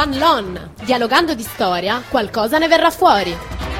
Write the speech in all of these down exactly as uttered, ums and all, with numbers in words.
Van Loan. Dialogando di storia, qualcosa ne verrà fuori.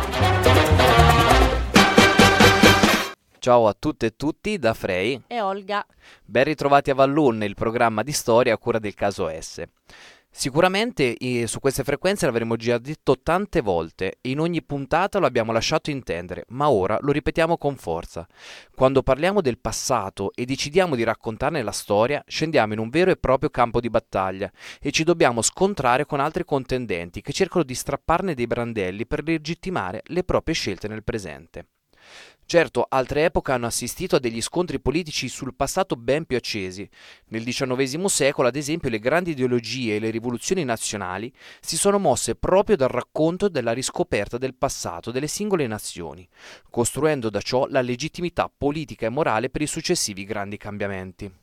Ciao a tutte e tutti da Frey e Olga. Ben ritrovati a Van Loan, il programma di storia a cura del caso S. Sicuramente eh, su queste frequenze l'avremo già detto tante volte e in ogni puntata lo abbiamo lasciato intendere, ma ora lo ripetiamo con forza. Quando parliamo del passato e decidiamo di raccontarne la storia, scendiamo in un vero e proprio campo di battaglia e ci dobbiamo scontrare con altri contendenti che cercano di strapparne dei brandelli per legittimare le proprie scelte nel presente. Certo, altre epoche hanno assistito a degli scontri politici sul passato ben più accesi. Nel diciannovesimo secolo, ad esempio, le grandi ideologie e le rivoluzioni nazionali si sono mosse proprio dal racconto della riscoperta del passato delle singole nazioni, costruendo da ciò la legittimità politica e morale per i successivi grandi cambiamenti.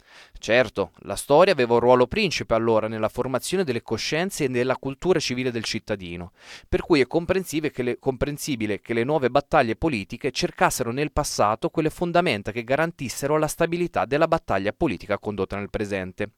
Certo, la storia aveva un ruolo principe allora nella formazione delle coscienze e nella cultura civile del cittadino, per cui è comprensibile che, le, comprensibile che le nuove battaglie politiche cercassero nel passato quelle fondamenta che garantissero la stabilità della battaglia politica condotta nel presente.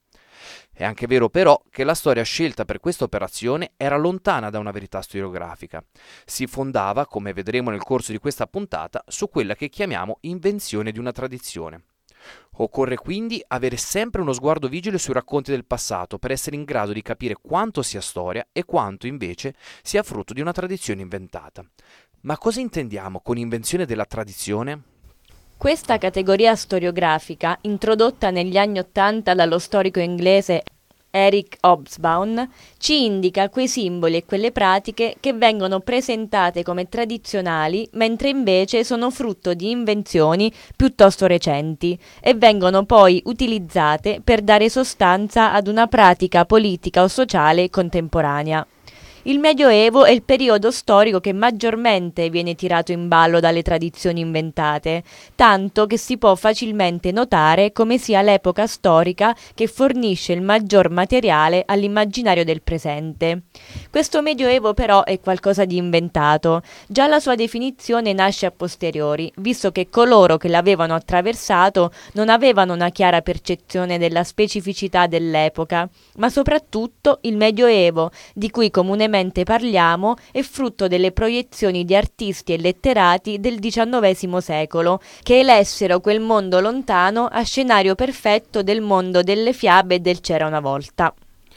È anche vero però che la storia scelta per questa operazione era lontana da una verità storiografica. Si fondava, come vedremo nel corso di questa puntata, su quella che chiamiamo invenzione di una tradizione. Occorre quindi avere sempre uno sguardo vigile sui racconti del passato per essere in grado di capire quanto sia storia e quanto invece sia frutto di una tradizione inventata. Ma cosa intendiamo con invenzione della tradizione? Questa categoria storiografica, introdotta negli anni Ottanta dallo storico inglese Eric Hobsbawm, ci indica quei simboli e quelle pratiche che vengono presentate come tradizionali, mentre invece sono frutto di invenzioni piuttosto recenti e vengono poi utilizzate per dare sostanza ad una pratica politica o sociale contemporanea. Il Medioevo è il periodo storico che maggiormente viene tirato in ballo dalle tradizioni inventate, tanto che si può facilmente notare come sia l'epoca storica che fornisce il maggior materiale all'immaginario del presente. Questo Medioevo però è qualcosa di inventato, già la sua definizione nasce a posteriori, visto che coloro che l'avevano attraversato non avevano una chiara percezione della specificità dell'epoca, ma soprattutto il Medioevo, di cui comunemente parliamo, è frutto delle proiezioni di artisti e letterati del diciannovesimo secolo, che elessero quel mondo lontano a scenario perfetto del mondo delle fiabe e del c'era una volta.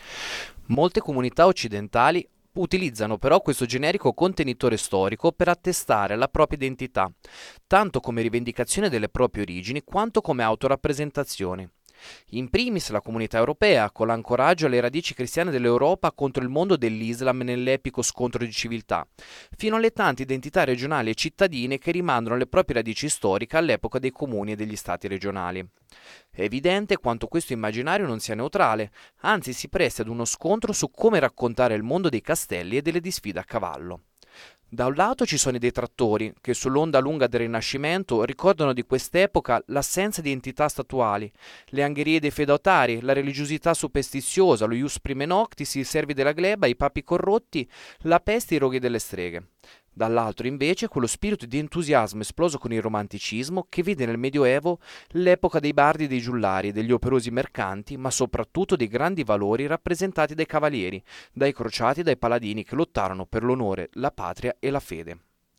Molte comunità occidentali utilizzano però questo generico contenitore storico per attestare la propria identità, tanto come rivendicazione delle proprie origini quanto come autorappresentazione. In primis la comunità europea, con l'ancoraggio alle radici cristiane dell'Europa contro il mondo dell'Islam nell'epico scontro di civiltà, fino alle tante identità regionali e cittadine che rimandano le proprie radici storiche all'epoca dei comuni e degli stati regionali. È evidente quanto questo immaginario non sia neutrale, anzi si presta ad uno scontro su come raccontare il mondo dei castelli e delle disfide a cavallo. Da un lato ci sono i detrattori, che sull'onda lunga del Rinascimento ricordano di quest'epoca l'assenza di entità statuali, le angherie dei feudatari, la religiosità superstiziosa, lo ius prime noctis, i servi della gleba, i papi corrotti, la peste e i roghi delle streghe. Dall'altro invece quello spirito di entusiasmo esploso con il romanticismo che vede nel Medioevo l'epoca dei bardi e dei giullari, degli operosi mercanti, ma soprattutto dei grandi valori rappresentati dai cavalieri, dai crociati e dai paladini che lottarono per l'onore, la patria e la fede.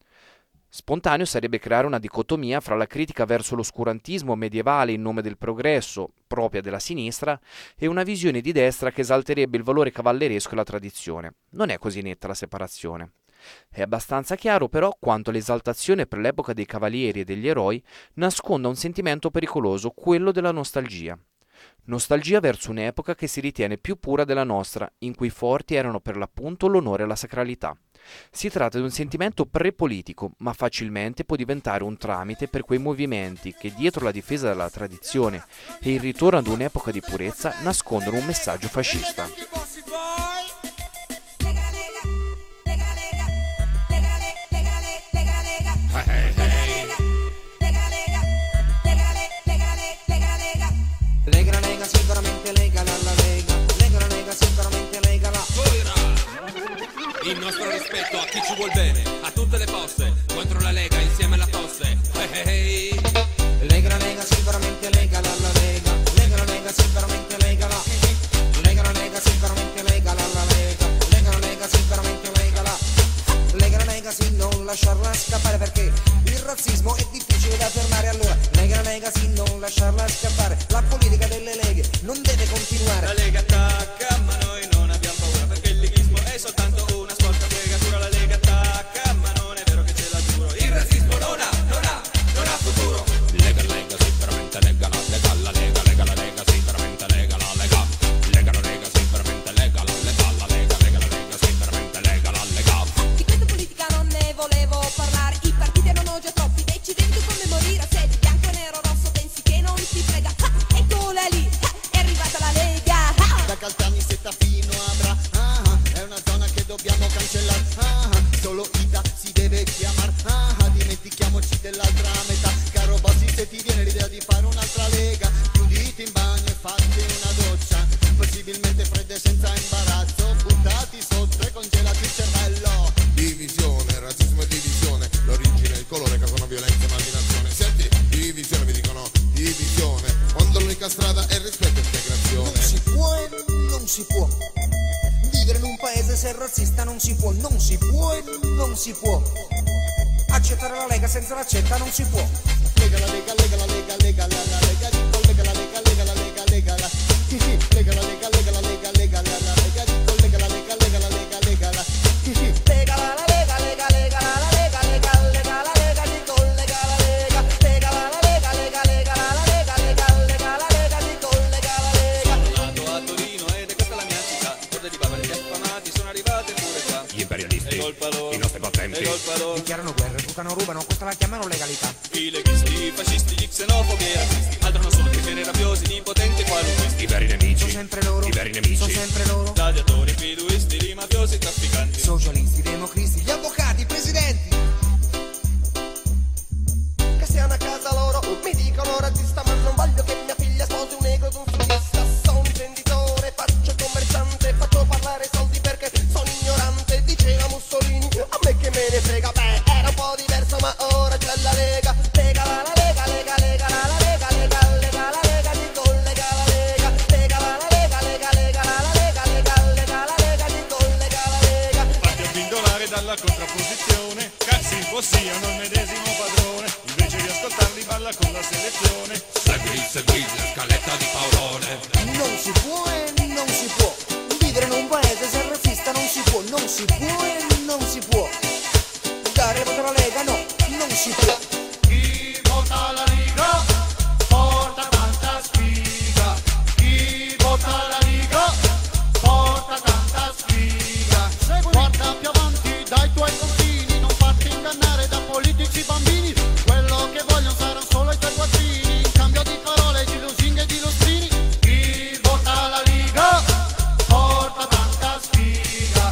Spontaneo sarebbe creare una dicotomia fra la critica verso l'oscurantismo medievale in nome del progresso, propria della sinistra, e una visione di destra che esalterebbe il valore cavalleresco e la tradizione. Non è così netta la separazione. È abbastanza chiaro però quanto l'esaltazione per l'epoca dei cavalieri e degli eroi nasconda un sentimento pericoloso, quello della nostalgia. Nostalgia verso un'epoca che si ritiene più pura della nostra, in cui forti erano per l'appunto l'onore e la sacralità. Si tratta di un sentimento prepolitico, ma facilmente può diventare un tramite per quei movimenti che, dietro la difesa della tradizione e il ritorno ad un'epoca di purezza, nascondono un messaggio fascista. Lega, lega, sicuramente lega la lega, lega, lega, sicuramente lega la. Il nostro rispetto a chi ci vuol bene, a tutte le posse, contro la Lega insieme alla tosse. Hey, hey, hey. Lega, lega, sicuramente lega la lega, lega, lega, sicuramente lega la. Lega, lega, sicuramente lega la lega. strada e rispetto e integrazione. Non si può e non si può vivere in un paese se razzista, non si può, non si può e non si può accettare la Lega senza l'accetta, non si può. Lega la Lega, Lega la Lega, Lega la la Lega, dico Lega la Lega, Lega la Lega, Lega la Lega la Lega, Lega la Lega, Lega la la Lega, dico Lega la Lega, Lega la Lega, Lega la Lega la Lega, Lega, Lega la Lega, Lega, Lega la Lega, dico Lega la Lega, Lega la Lega, Lega, Lega la Lega, Lega, Lega la Lega, dico Lega la Lega. Sono nato a Torino ed è questa la mia città, corde di barbari affamati sono arrivati pure qua. Gli imperialisti, È colpa loro, i nostri potenti, è colpa loro. Dichiarano guerra, bucano, rubano, questa la chiamano legalità. I leghisti, i fascisti, gli xenofobi e razzisti, altro non sono che veri rabbiosi di potenti qualunquisti. i veri nemici, Sono sempre loro, i veri nemici, sono sempre loro. Gladiatori, fiduisti, i mafiosi, trafficanti. Socialisti, democristi, gli avvocati, i presidenti. Che siano a casa loro, mi dicono razzista, ma non voglio che mia figlia sposi un negro ed un sudista. Sono imprenditore, faccio il commerciante, faccio parlare soldi perché sono ignorante. Diceva Mussolini, a me che me ne frega, beh, era un po' diverso ma ora c'è la Lega. Lega la la Lega, Lega, Lega la la Lega, Lega, Lega la Lega, dico Lega la Lega. Lega la la Lega, Lega, Lega la la Lega, Lega, Lega la Lega, dico Lega la Lega. Fatti abbindolare dalla contrapposizione, cazzi possiano il medesimo padrone, invece di ascoltarli balla con la selezione. Segui, segui la scaletta di Paolone. Non si può e non si può vivere in un paese se razzista, non si può, non si può e non si può dare il voto alla Lega, no, non si può. Chi vota la Liga porta tanta sfiga, chi vota la Liga porta tanta sfiga. Guarda più avanti dai tuoi confini, non farti ingannare da politici bambini, quello che vogliono saranno solo i tuoi quattrini, in cambio di parole, di lusinghe e di lustrini. Chi vota la Liga porta tanta sfiga,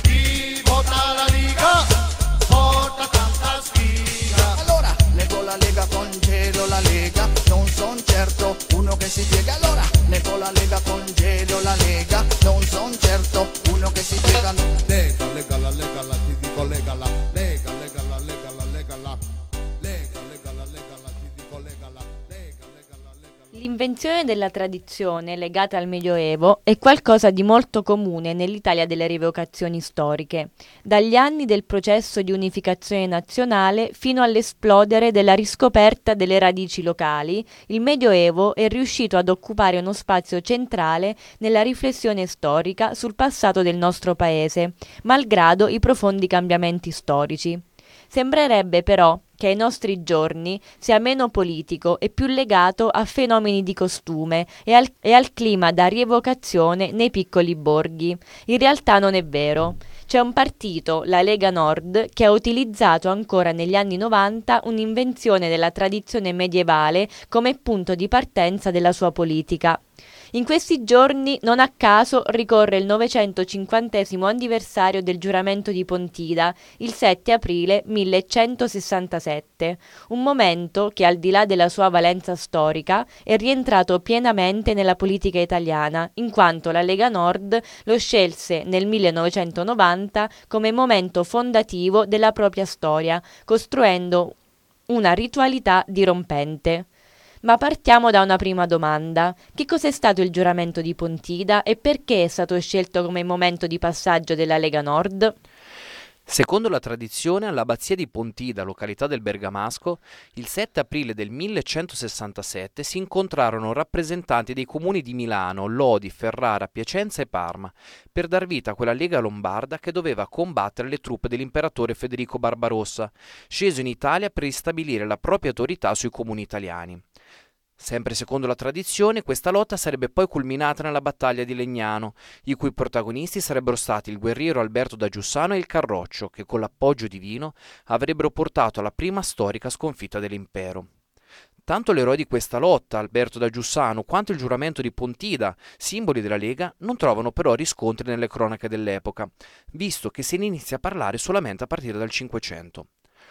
chi vota la Liga porta tanta sfiga. Allora, leggo la Lega, congedo la Lega, non son certo uno che si piega. Allora, leggo la Lega, congedo la Lega, non son certo uno che si piega. Lega, Lega la Lega la, ti dico Lega la Lega, Lega la Lega la Lega la Lega, Lega la Lega la, ti dico Lega la Lega, Lega la Lega la. L'invenzione della tradizione legata al Medioevo è qualcosa di molto comune nell'Italia delle rievocazioni storiche, dagli anni del processo di unificazione nazionale fino all'esplodere della riscoperta delle radici locali. Il Medioevo è riuscito ad occupare uno spazio centrale nella riflessione storica sul passato del nostro paese, malgrado i profondi cambiamenti storici. Sembrerebbe però che ai nostri giorni sia meno politico e più legato a fenomeni di costume e al, e al clima da rievocazione nei piccoli borghi. In realtà non è vero. C'è un partito, la Lega Nord, che ha utilizzato ancora negli anni novanta un'invenzione della tradizione medievale come punto di partenza della sua politica. In questi giorni, non a caso, ricorre il novecentocinquantesimo anniversario del giuramento di Pontida, il sette aprile millecentosessantasette, un momento che, al di là della sua valenza storica, è rientrato pienamente nella politica italiana, in quanto la Lega Nord lo scelse nel millenovecentonovanta come momento fondativo della propria storia, costruendo una ritualità dirompente. Ma partiamo da una prima domanda. Che cos'è stato il giuramento di Pontida e perché è stato scelto come momento di passaggio della Lega Nord? Secondo la tradizione, all'abbazia di Pontida, località del Bergamasco, il sette aprile del millecentosessantasette si incontrarono rappresentanti dei comuni di Milano, Lodi, Ferrara, Piacenza e Parma per dar vita a quella Lega Lombarda che doveva combattere le truppe dell'imperatore Federico Barbarossa, sceso in Italia per ristabilire la propria autorità sui comuni italiani. Sempre secondo la tradizione, questa lotta sarebbe poi culminata nella battaglia di Legnano, i cui protagonisti sarebbero stati il guerriero Alberto da Giussano e il Carroccio, che con l'appoggio divino avrebbero portato alla prima storica sconfitta dell'impero. Tanto l'eroe di questa lotta, Alberto da Giussano, quanto il giuramento di Pontida, simboli della Lega, non trovano però riscontri nelle cronache dell'epoca, visto che se ne inizia a parlare solamente a partire dal Cinquecento.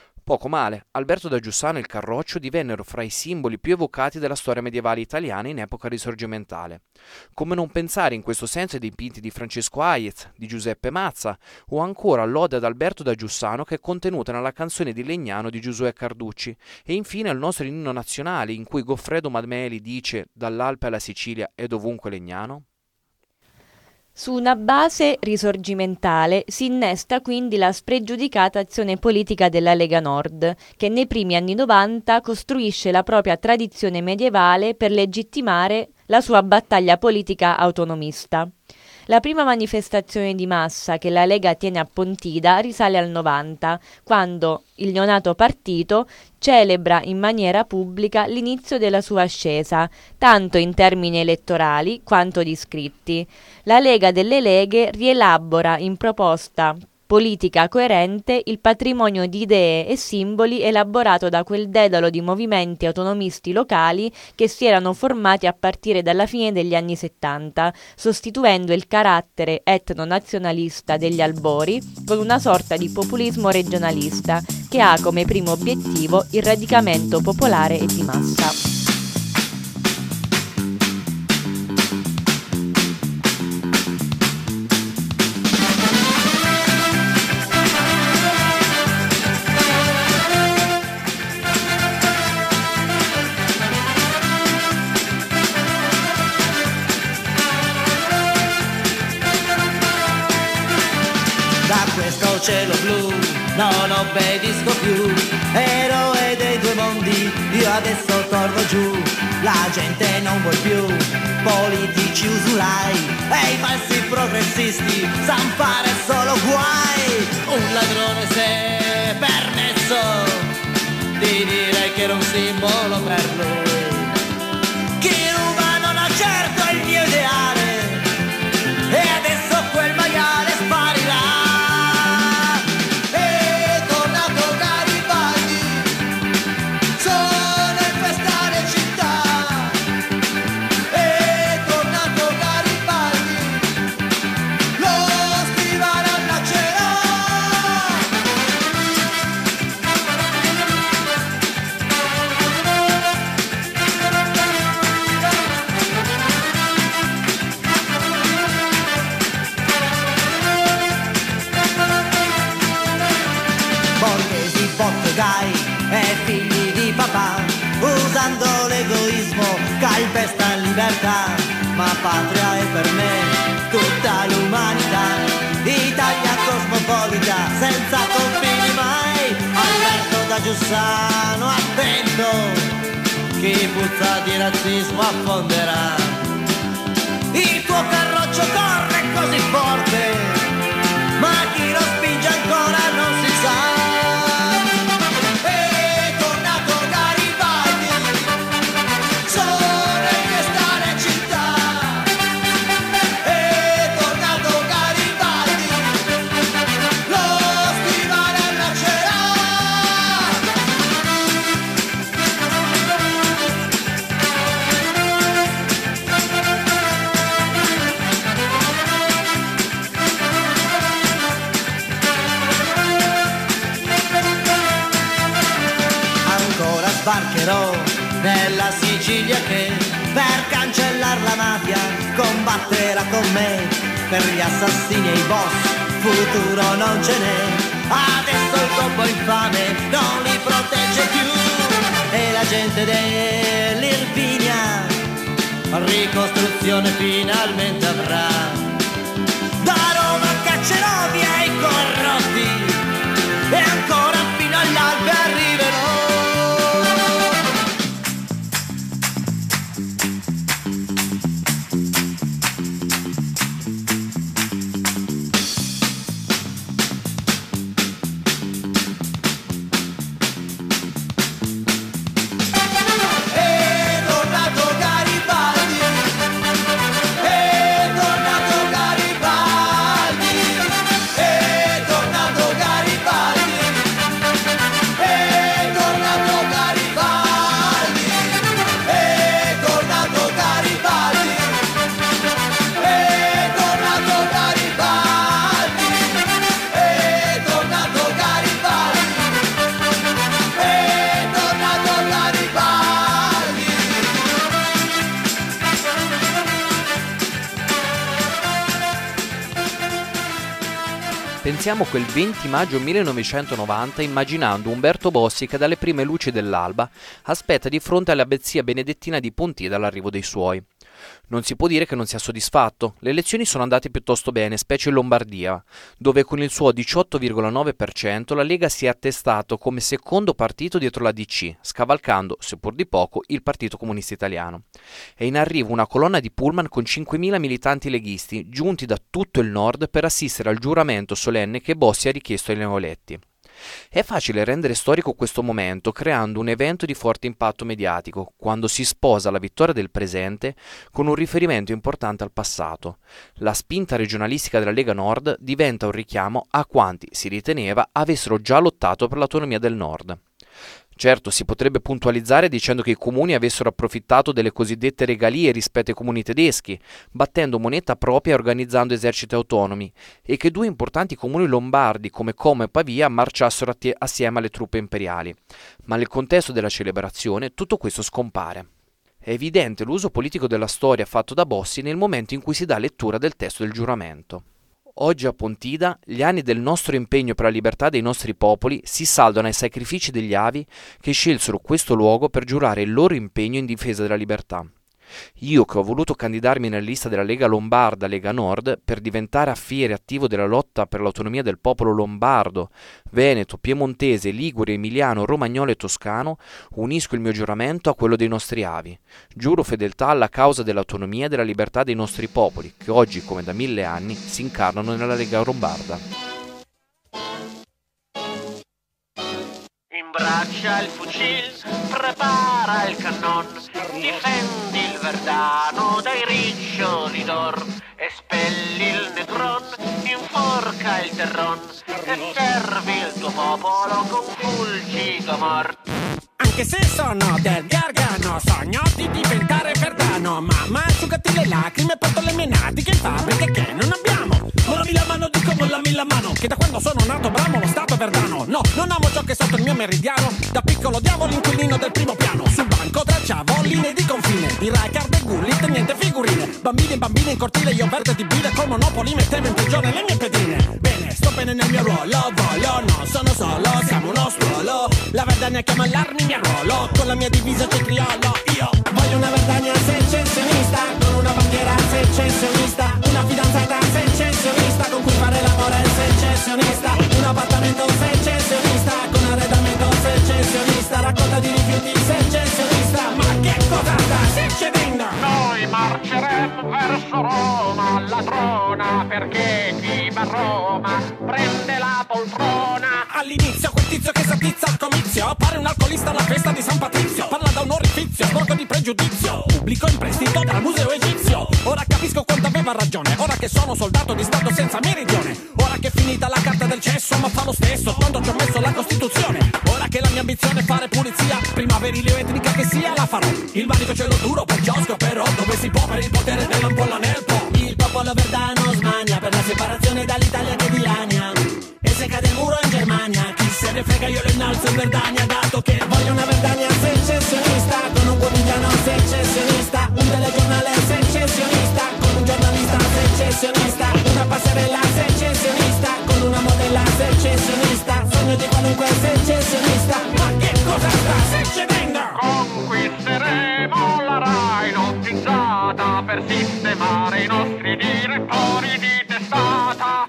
Poco male, Alberto da Giussano e il Carroccio divennero fra i simboli più evocati della storia medievale italiana in epoca risorgimentale. Come non pensare in questo senso ai dipinti di Francesco Hayez, di Giuseppe Mazza o ancora all'Ode ad Alberto da Giussano che è contenuta nella canzone di Legnano di Giosuè Carducci e infine al nostro inno nazionale in cui Goffredo Mameli dice «Dall'Alpe alla Sicilia è dovunque Legnano». Su una base risorgimentale si innesta quindi la spregiudicata azione politica della Lega Nord, che nei primi anni novanta costruisce la propria tradizione medievale per legittimare la sua battaglia politica autonomista. La prima manifestazione di massa che la Lega tiene a Pontida risale al novanta, quando il neonato partito celebra in maniera pubblica l'inizio della sua ascesa, tanto in termini elettorali quanto di iscritti. La Lega delle Leghe rielabora in proposta politica coerente il patrimonio di idee e simboli elaborato da quel dedalo di movimenti autonomisti locali che si erano formati a partire dalla fine degli anni settanta, sostituendo il carattere etno-nazionalista degli albori con una sorta di populismo regionalista che ha come primo obiettivo il radicamento popolare e di massa. Cielo blu, non obbedisco più, eroe dei due mondi, io adesso torno giù, la gente non vuol più, politici usurai, e i falsi progressisti, san fare solo guai, un ladrone si è permesso di dire che era un simbolo per lui, chi ruba non ha certo il mio ideale, e adesso quel maiale sparirà. E figli di papà, usando l'egoismo, calpesta libertà, ma patria è per me tutta l'umanità, Italia cosmopolita, senza confini mai, Alberto da Giussano, attento, chi puzza di razzismo affonderà, il tuo carroccio corre così forte, ma chi lo spinge ancora non si sa. Sbarcherò nella Sicilia che per cancellare la mafia combatterà con me, per gli assassini e i boss futuro non ce n'è, adesso il topo infame non li protegge più e la gente dell'Irpinia ricostruzione finalmente avrà, da Roma caccerò via i corrotti e ancora fino all'Alpe arriverò. Tornato Pensiamo quel venti maggio millenovecentonovanta immaginando Umberto Bossi che dalle prime luci dell'alba aspetta di fronte all'abbazia benedettina di Pontida l'arrivo dei suoi. Non si può dire che non sia soddisfatto. Le elezioni sono andate piuttosto bene, specie in Lombardia, dove con il suo diciotto virgola nove per cento la Lega si è attestato come secondo partito dietro la D C, scavalcando, seppur di poco, il Partito Comunista Italiano. È in arrivo una colonna di pullman con cinquemila militanti leghisti, giunti da tutto il nord per assistere al giuramento solenne che Bossi ha richiesto ai neoeletti. È facile rendere storico questo momento creando un evento di forte impatto mediatico, quando si sposa la vittoria del presente con un riferimento importante al passato. La spinta regionalistica della Lega Nord diventa un richiamo a quanti, si riteneva, avessero già lottato per l'autonomia del Nord. Certo, si potrebbe puntualizzare dicendo che i comuni avessero approfittato delle cosiddette regalie rispetto ai comuni tedeschi, battendo moneta propria e organizzando eserciti autonomi, e che due importanti comuni lombardi come Como e Pavia marciassero attie- assieme alle truppe imperiali. Ma nel contesto della celebrazione tutto questo scompare. È evidente l'uso politico della storia fatto da Bossi nel momento in cui si dà lettura del testo del giuramento. Oggi a Pontida gli anni del nostro impegno per la libertà dei nostri popoli si saldano ai sacrifici degli avi che scelsero questo luogo per giurare il loro impegno in difesa della libertà. Io che ho voluto candidarmi nella lista della Lega Lombarda, Lega Nord, per diventare affiere attivo della lotta per l'autonomia del popolo lombardo, veneto, piemontese, ligure, emiliano, romagnolo e toscano, unisco il mio giuramento a quello dei nostri avi. Giuro fedeltà alla causa dell'autonomia e della libertà dei nostri popoli, che oggi, come da mille anni, si incarnano nella Lega Lombarda. Imbraccia il fucil, prepara il cannon, difendi il Verdano dai riccioli d'or, espelli il Negron, inforca il Terron e servi il tuo popolo con fulgido amor. Anche se sono del Gargano, sogno di diventare Verdano, mamma asciugati le lacrime, porto le mie natiche in fabbriche che non abbiamo. Mollami la mano, dico mollami la mano, che da quando sono nato bramo lo stato verdano. No, non amo ciò che è sotto il mio meridiano, da piccolo odiavo l'inquilino del primo piano. Sul banco tracciavo linee di confine, di Rijkaard e Gullit, niente figurine. Bambini e bambine in cortile, io verde di bile, col Monopoli mettevo in prigione le mie pedine. Bene, sto bene nel mio ruolo, voglio, non sono solo, siamo uno stuolo. La Verdania chiama all'armi, mi arruolo, con la mia divisa cetriolo. Io voglio una Verdania secessionista, con una bandiera secessionista, una fidanzata secessionista, con cui fare l'amore secessionista, un appartamento secessionista, con arredamento secessionista, raccolta di rifiuti secessionista. Ma che cosa sta succedendo? Noi marceremo verso Roma, ladrona, perché chi va a Roma prende la poltrona. All'inizio quel tizio che s'attizza al comizio pare un alcolista alla festa di San Patrizio, parla da un orifizio, sporco di pregiudizio, pubblico in prestito dal museo egizio. Ora capisco quanto aveva ragione, ora che sono soldato di stato senza meridione, ora che è finita la carta del cesso ma fa lo stesso quando ci ho messo la Costituzione. Ora che la mia ambizione è fare pulizia, prima verile o etnica che sia la farò. Il manico ce l'ho duro perciò scoperò dove si può per il potere dell'ampolla nel po'. Il popolo verdano smania per la separazione dall'Italia che dilania, e se cade il muro in Germania chi se ne frega, io lo innalzo in Verdania, dato che voglio una Verdania secessionista, con un quotidiano secessionista, un telegiornale secessionista, con un giornalista secessionista, una passerella secessionista, con una modella secessionista, sogno di qualunque secessionista. Ma che cosa sta succedendo? Conquisteremo la Rai notizzata per sistemare i nostri direttori di testata.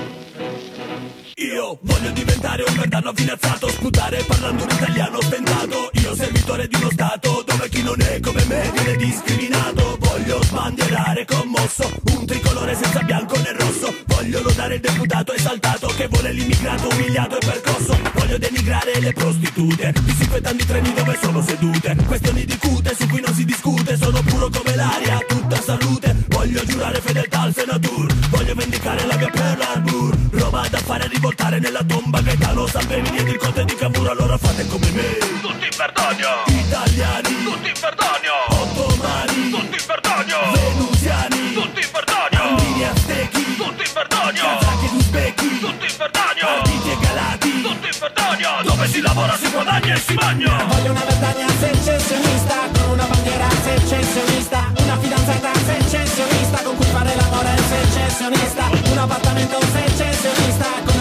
Io voglio diventare un verdano finanziato, sputare parlando un italiano stentato. Io servitore di uno stato dove chi non è come me viene discriminato. Voglio sbandierare commosso un tricolore senza bianco né rosso. Voglio lodare il deputato esaltato che vuole l'immigrato umiliato e percosso. Voglio denigrare le prostitute disinfettando i treni dove sono sedute. Questioni di cute su cui non si discute, sono puro come l'aria, tutta salute. Voglio giurare fedeltà al Senatur, voglio vendicare la mia Pearl Harbor. Roma da fare rivoltare nella tomba, Gaetano Salvemini ed il conte di Cavour. Allora fate come me, Tutti in Verdania, italiani, tutti in Verdania, ottomani, tutti in Verdania, venusiani, tutti in Verdania, andini aztechi, tutti in Verdania, kazaki ed uzbeki, tutti in Verdania, arditi e galati, tutti in Verdania, dove si lavora, si guadagna e si magna. Voglio una Verdania secessionista, con una bandiera secessionista, una fidanzata secessionista, con cui fare l'amore secessionista, un appartamento secessionista,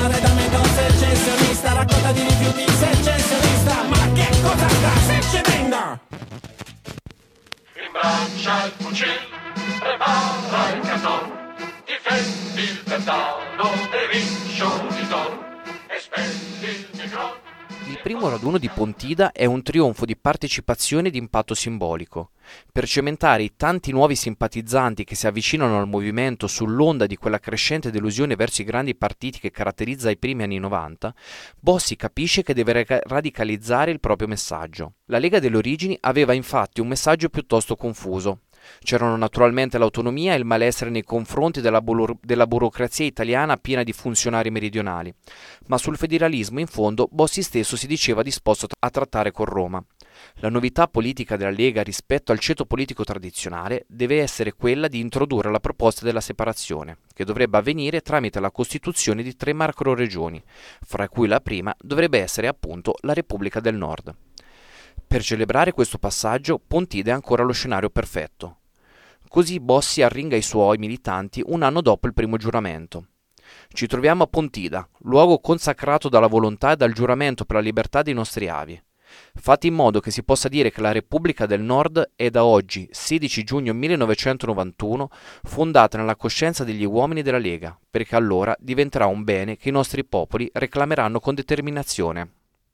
prepara il cannon, difendi il verdano dei riccioli d'or, espelli il negron. Il primo raduno di Pontida è un trionfo di partecipazione e di impatto simbolico. Per cementare i tanti nuovi simpatizzanti che si avvicinano al movimento sull'onda di quella crescente delusione verso i grandi partiti che caratterizza i primi anni novanta, Bossi capisce che deve ra- radicalizzare il proprio messaggio. La Lega delle Origini aveva infatti un messaggio piuttosto confuso. C'erano naturalmente l'autonomia e il malessere nei confronti della, buro- della burocrazia italiana piena di funzionari meridionali, ma sul federalismo in fondo Bossi stesso si diceva disposto a trattare con Roma. La novità politica della Lega rispetto al ceto politico tradizionale deve essere quella di introdurre la proposta della separazione, che dovrebbe avvenire tramite la costituzione di tre macroregioni, fra cui la prima dovrebbe essere appunto la Repubblica del Nord. Per celebrare questo passaggio, Pontida è ancora lo scenario perfetto. Così Bossi arringa i suoi militanti un anno dopo il primo giuramento. Ci troviamo a Pontida, luogo consacrato dalla volontà e dal giuramento per la libertà dei nostri avi. Fate in modo che si possa dire che la Repubblica del Nord è da oggi, sedici giugno millenovecentonovantuno, fondata nella coscienza degli uomini della Lega, perché allora diventerà un bene che i nostri popoli reclameranno con determinazione.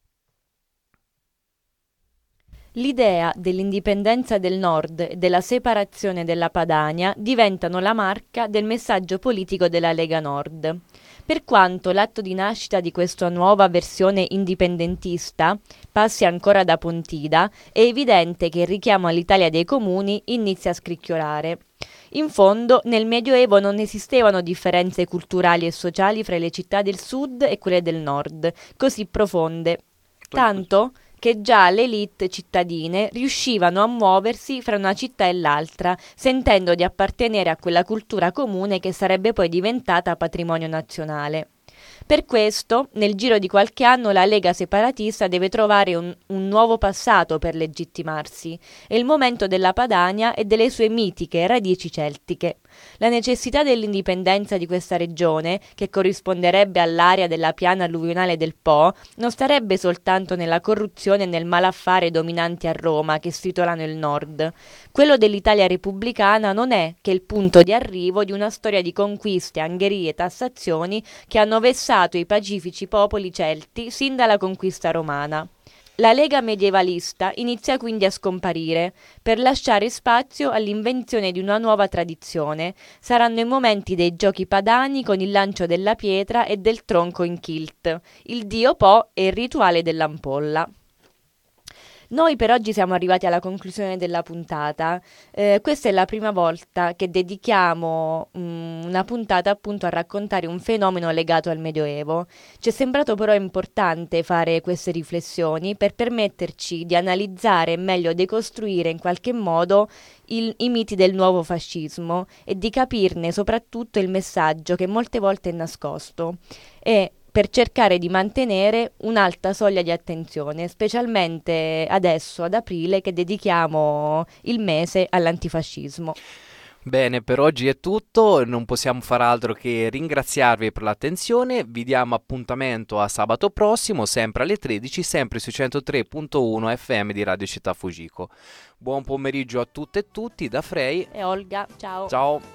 L'idea dell'indipendenza del Nord e della separazione della Padania diventano la marca del messaggio politico della Lega Nord. Per quanto l'atto di nascita di questa nuova versione indipendentista passi ancora da Pontida, è evidente che il richiamo all'Italia dei comuni inizia a scricchiolare. In fondo, nel Medioevo non esistevano differenze culturali e sociali fra le città del sud e quelle del nord, così profonde, tanto che già le élite cittadine riuscivano a muoversi fra una città e l'altra, sentendo di appartenere a quella cultura comune che sarebbe poi diventata patrimonio nazionale. Per questo, nel giro di qualche anno, la Lega separatista deve trovare un, un nuovo passato per legittimarsi. È il momento della Padania e delle sue mitiche radici celtiche. La necessità dell'indipendenza di questa regione, che corrisponderebbe all'area della piana alluvionale del Po, non starebbe soltanto nella corruzione e nel malaffare dominanti a Roma che stritolano il nord. Quello dell'Italia repubblicana non è che il punto di arrivo di una storia di conquiste, angherie e tassazioni che hanno vessato i pacifici popoli celti sin dalla conquista romana. La Lega medievalista inizia quindi a scomparire, per lasciare spazio all'invenzione di una nuova tradizione. Saranno i momenti dei giochi padani con il lancio della pietra e del tronco in kilt, il dio Po e il rituale dell'ampolla. Noi per oggi siamo arrivati alla conclusione della puntata. Eh, questa è la prima volta che dedichiamo um, una puntata appunto a raccontare un fenomeno legato al Medioevo. Ci è sembrato però importante fare queste riflessioni per permetterci di analizzare e meglio decostruire in qualche modo il, i miti del nuovo fascismo e di capirne soprattutto il messaggio che molte volte è nascosto. E per cercare di mantenere un'alta soglia di attenzione, specialmente adesso, ad aprile, che dedichiamo il mese all'antifascismo. Bene, per oggi è tutto, non possiamo far altro che ringraziarvi per l'attenzione, vi diamo appuntamento a sabato prossimo, sempre alle tredici, sempre sui centotré virgola uno F M di Radio Città Fujiko. Buon pomeriggio a tutte e tutti, da Frei e Olga, ciao. Ciao.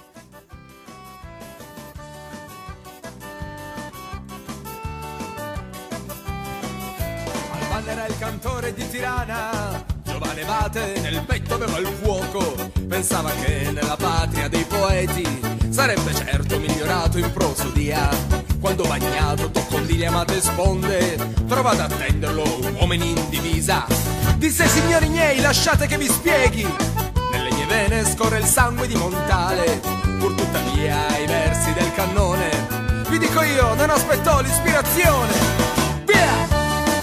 Era il cantore di Tirana, giovane Vate nel petto aveva il fuoco, pensava che nella patria dei poeti sarebbe certo migliorato in prosodia. Quando bagnato toccò di le amate sponde, trova ad attenderlo un uomo in divisa. Disse: signori miei, lasciate che vi spieghi, nelle mie vene scorre il sangue di Montale, pur tuttavia i versi del cannone, vi dico io, non aspettò l'ispirazione. Via!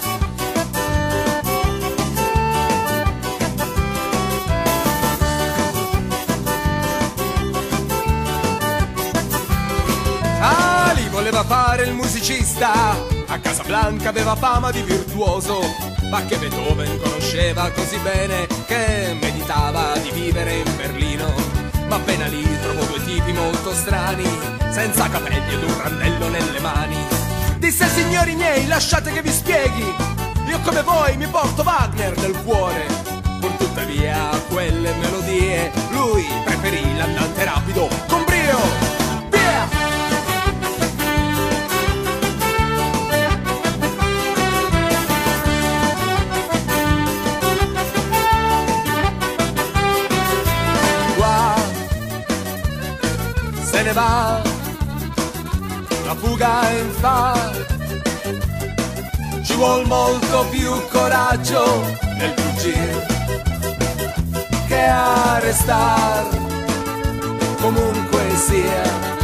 Voleva fare il musicista, a Casablanca aveva fama di virtuoso, ma che Beethoven conosceva così bene che meditava di vivere in Berlino. Ma appena lì trovò due tipi molto strani, senza capelli ed un randello nelle mani. Disse: signori miei, lasciate che vi spieghi, io come voi mi porto Wagner nel cuore, pur tuttavia quelle melodie lui preferì l'andante rapido con brio. Via! Qua se ne va, la fuga in fa, ci vuol molto più coraggio nel fuggire che a restar, comunque sia,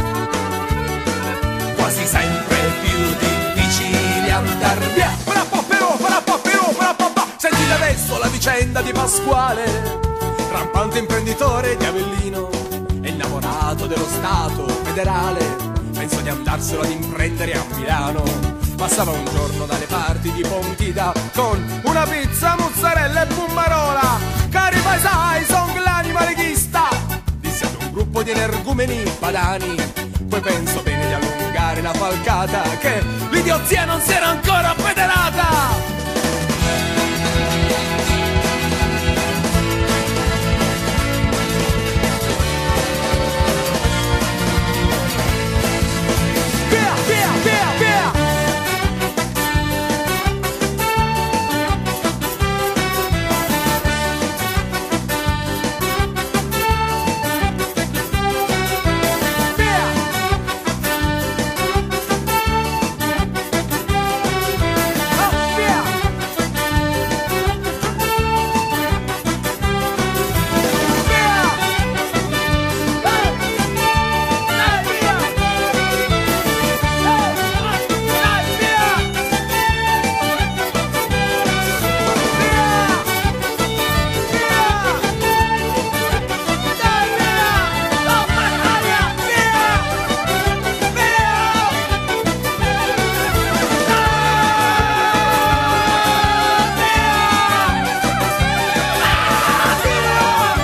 quasi sempre più difficile andar via. Però, però, però, però, sentite adesso la vicenda di Pasquale, rampante imprenditore di Avellino, innamorato dello Stato federale, pensò di andarselo ad imprendere a Milano. Passava un giorno dalle parti di Pontida con una pizza, mozzarella e pummarola. Cari paesai, son l'anima leghista, disse ad un gruppo di energumeni padani. Poi penso bene di allungare la falcata, che l'idiozia non si era ancora federata.